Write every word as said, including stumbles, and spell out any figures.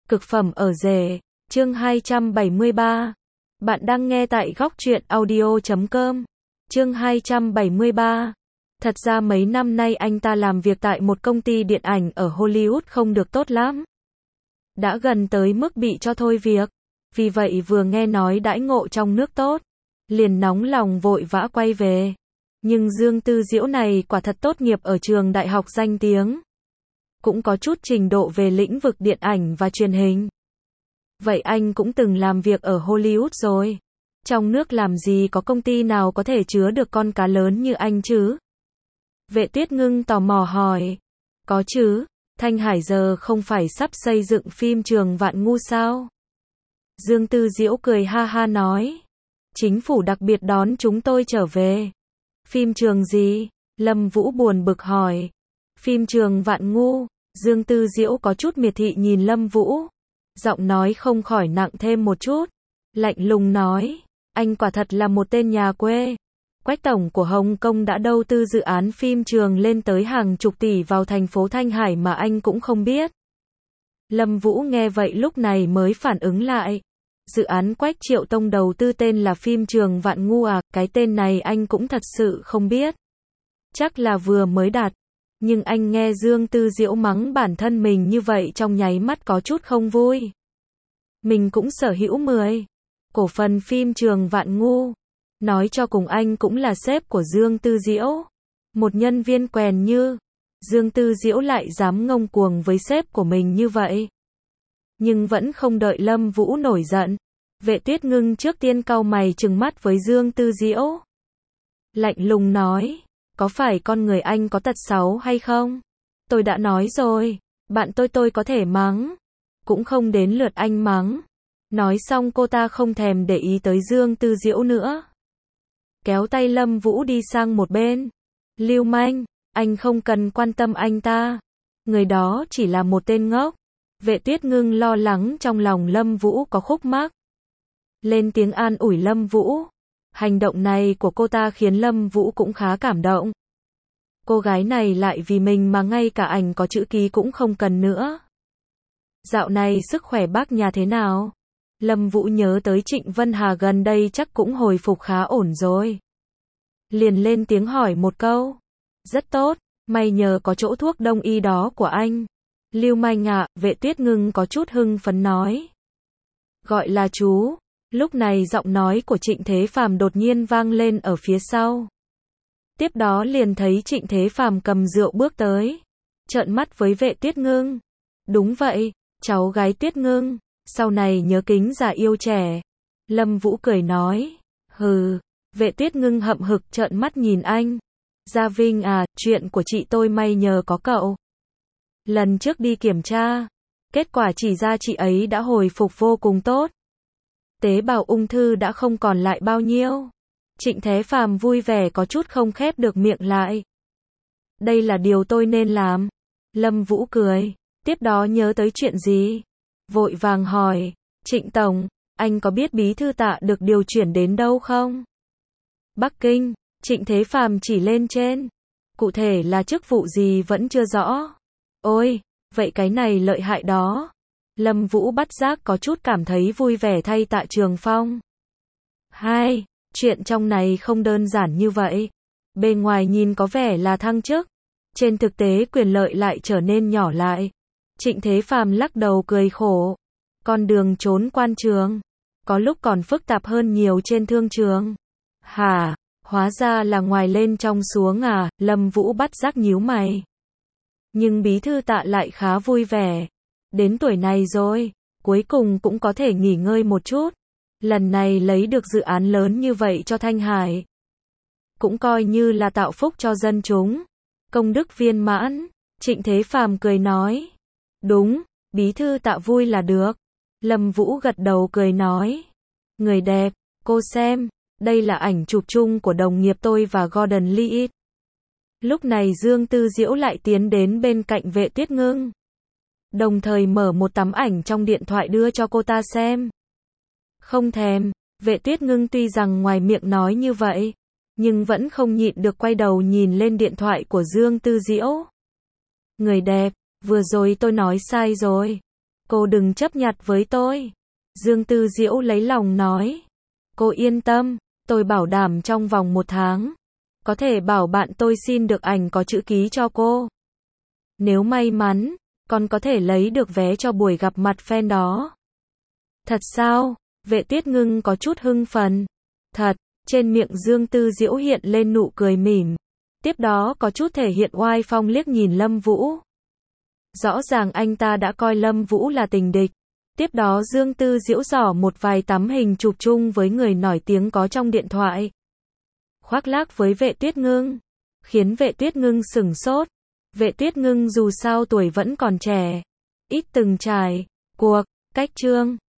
Cực phẩm ở rể, chương hai trăm bảy mươi ba. Bạn đang nghe tại góc truyện audio chấm com. Chương hai trăm bảy mươi ba. Thật ra mấy năm nay anh ta làm việc tại một công ty điện ảnh ở Hollywood không được tốt lắm. Đã gần tới mức bị cho thôi việc. Vì vậy vừa nghe nói đãi ngộ trong nước tốt, liền nóng lòng vội vã quay về. Nhưng Dương Tư Diễu này quả thật tốt nghiệp ở trường đại học danh tiếng. Cũng có chút trình độ về lĩnh vực điện ảnh và truyền hình. Vậy anh cũng từng làm việc ở Hollywood rồi. Trong nước làm gì có công ty nào có thể chứa được con cá lớn như anh chứ? Vệ Tuyết Ngưng tò mò hỏi. Có chứ, Thanh Hải giờ không phải sắp xây dựng phim Trường Vạn Ngu sao? Dương Tư Diễu cười ha ha nói. Chính phủ đặc biệt đón chúng tôi trở về. Phim trường gì? Lâm Vũ buồn bực hỏi. Phim Trường Vạn Ngu. Dương Tư Diễu có chút miệt thị nhìn Lâm Vũ. Giọng nói không khỏi nặng thêm một chút. Lạnh lùng nói. Anh quả thật là một tên nhà quê. Quách tổng của Hồng Kông đã đầu tư dự án phim trường lên tới hàng chục tỷ vào thành phố Thanh Hải mà anh cũng không biết. Lâm Vũ nghe vậy lúc này mới phản ứng lại. Dự án Quách Triệu Tông đầu tư tên là phim Trường Vạn Ngu à, cái tên này anh cũng thật sự không biết. Chắc là vừa mới đặt. Nhưng anh nghe Dương Tư Diễu mắng bản thân mình như vậy trong nháy mắt có chút không vui. Mình cũng sở hữu mười cổ phần phim Trường Vạn Ngu. Nói cho cùng anh cũng là sếp của Dương Tư Diễu. Một nhân viên quèn như Dương Tư Diễu lại dám ngông cuồng với sếp của mình như vậy. Nhưng vẫn không đợi Lâm Vũ nổi giận. Vệ Tuyết Ngưng trước tiên cau mày trừng mắt với Dương Tư Diễu. Lạnh lùng nói. Có phải con người anh có tật xấu hay không? Tôi đã nói rồi. Bạn tôi tôi có thể mắng. Cũng không đến lượt anh mắng. Nói xong cô ta không thèm để ý tới Dương Tư Diễu nữa. Kéo tay Lâm Vũ đi sang một bên. Lưu manh, anh không cần quan tâm anh ta. Người đó chỉ là một tên ngốc. Vệ Tuyết Ngưng lo lắng trong lòng Lâm Vũ có khúc mắc. Lên tiếng an ủi Lâm Vũ. Hành động này của cô ta khiến Lâm Vũ cũng khá cảm động. Cô gái này lại vì mình mà ngay cả ảnh có chữ ký cũng không cần nữa. Dạo này sức khỏe bác nhà thế nào? Lâm Vũ nhớ tới Trịnh Vân Hà gần đây chắc cũng hồi phục khá ổn rồi. Liền lên tiếng hỏi một câu. Rất tốt, may nhờ có chỗ thuốc đông y đó của anh. Lưu manh ạ, Vệ Tuyết Ngưng có chút hưng phấn nói. Gọi là chú. Lúc này giọng nói của Trịnh Thế Phàm đột nhiên vang lên ở phía sau. Tiếp đó liền thấy Trịnh Thế Phàm cầm rượu bước tới. Trợn mắt với Vệ Tuyết Ngưng. Đúng vậy, cháu gái Tuyết Ngưng. Sau này nhớ kính già yêu trẻ. Lâm Vũ cười nói. Hừ. Vệ Tuyết Ngưng hậm hực trợn mắt nhìn anh. Gia Vinh à, chuyện của chị tôi may nhờ có cậu. Lần trước đi kiểm tra. Kết quả chỉ ra chị ấy đã hồi phục vô cùng tốt. Tế bào ung thư đã không còn lại bao nhiêu. Trịnh Thế Phàm vui vẻ có chút không khép được miệng lại. Đây là điều tôi nên làm. Lâm Vũ cười. Tiếp đó nhớ tới chuyện gì? Vội vàng hỏi. Trịnh Tổng, anh có biết bí thư Tạ được điều chuyển đến đâu không? Bắc Kinh. Trịnh Thế Phàm chỉ lên trên. Cụ thể là chức vụ gì vẫn chưa rõ. Ôi, vậy cái này lợi hại đó. Lâm Vũ bắt giác có chút cảm thấy vui vẻ thay Tạ Trường Phong. Hai, chuyện trong này không đơn giản như vậy. Bên ngoài nhìn có vẻ là thăng chức. Trên thực tế quyền lợi lại trở nên nhỏ lại. Trịnh Thế Phàm lắc đầu cười khổ. Con đường trốn quan trường. Có lúc còn phức tạp hơn nhiều trên thương trường. Hả? Hóa ra là ngoài lên trong xuống à? Lâm Vũ bắt giác nhíu mày. Nhưng bí thư Tạ lại khá vui vẻ. Đến tuổi này rồi, cuối cùng cũng có thể nghỉ ngơi một chút. Lần này lấy được dự án lớn như vậy cho Thanh Hải. Cũng coi như là tạo phúc cho dân chúng. Công đức viên mãn. Trịnh Thế Phàm cười nói. Đúng, bí thư Tạ vui là được. Lâm Vũ gật đầu cười nói. Người đẹp, cô xem, đây là ảnh chụp chung của đồng nghiệp tôi và Gordon Lee. Lúc này Dương Tư Diễu lại tiến đến bên cạnh Vệ Tuyết Ngưng. Đồng thời mở một tấm ảnh trong điện thoại đưa cho cô ta xem. Không thèm, Vệ Tuyết Ngưng tuy rằng ngoài miệng nói như vậy, nhưng vẫn không nhịn được quay đầu nhìn lên điện thoại của Dương Tư Diễu. Người đẹp, vừa rồi tôi nói sai rồi. Cô đừng chấp nhặt với tôi. Dương Tư Diễu lấy lòng nói. Cô yên tâm, tôi bảo đảm trong vòng một tháng, có thể bảo bạn tôi xin được ảnh có chữ ký cho cô. Nếu may mắn, còn có thể lấy được vé cho buổi gặp mặt fan đó. Thật sao? Vệ Tuyết Ngưng có chút hưng phấn. Thật, trên miệng Dương Tư Diễu hiện lên nụ cười mỉm. Tiếp đó có chút thể hiện oai phong liếc nhìn Lâm Vũ. Rõ ràng anh ta đã coi Lâm Vũ là tình địch. Tiếp đó Dương Tư Diễu dỏ một vài tấm hình chụp chung với người nổi tiếng có trong điện thoại. Khoác lác với Vệ Tuyết Ngưng, khiến Vệ Tuyết Ngưng sửng sốt. Vệ Tuyết Ngưng dù sao tuổi vẫn còn trẻ, ít từng trải cuộc, cách chương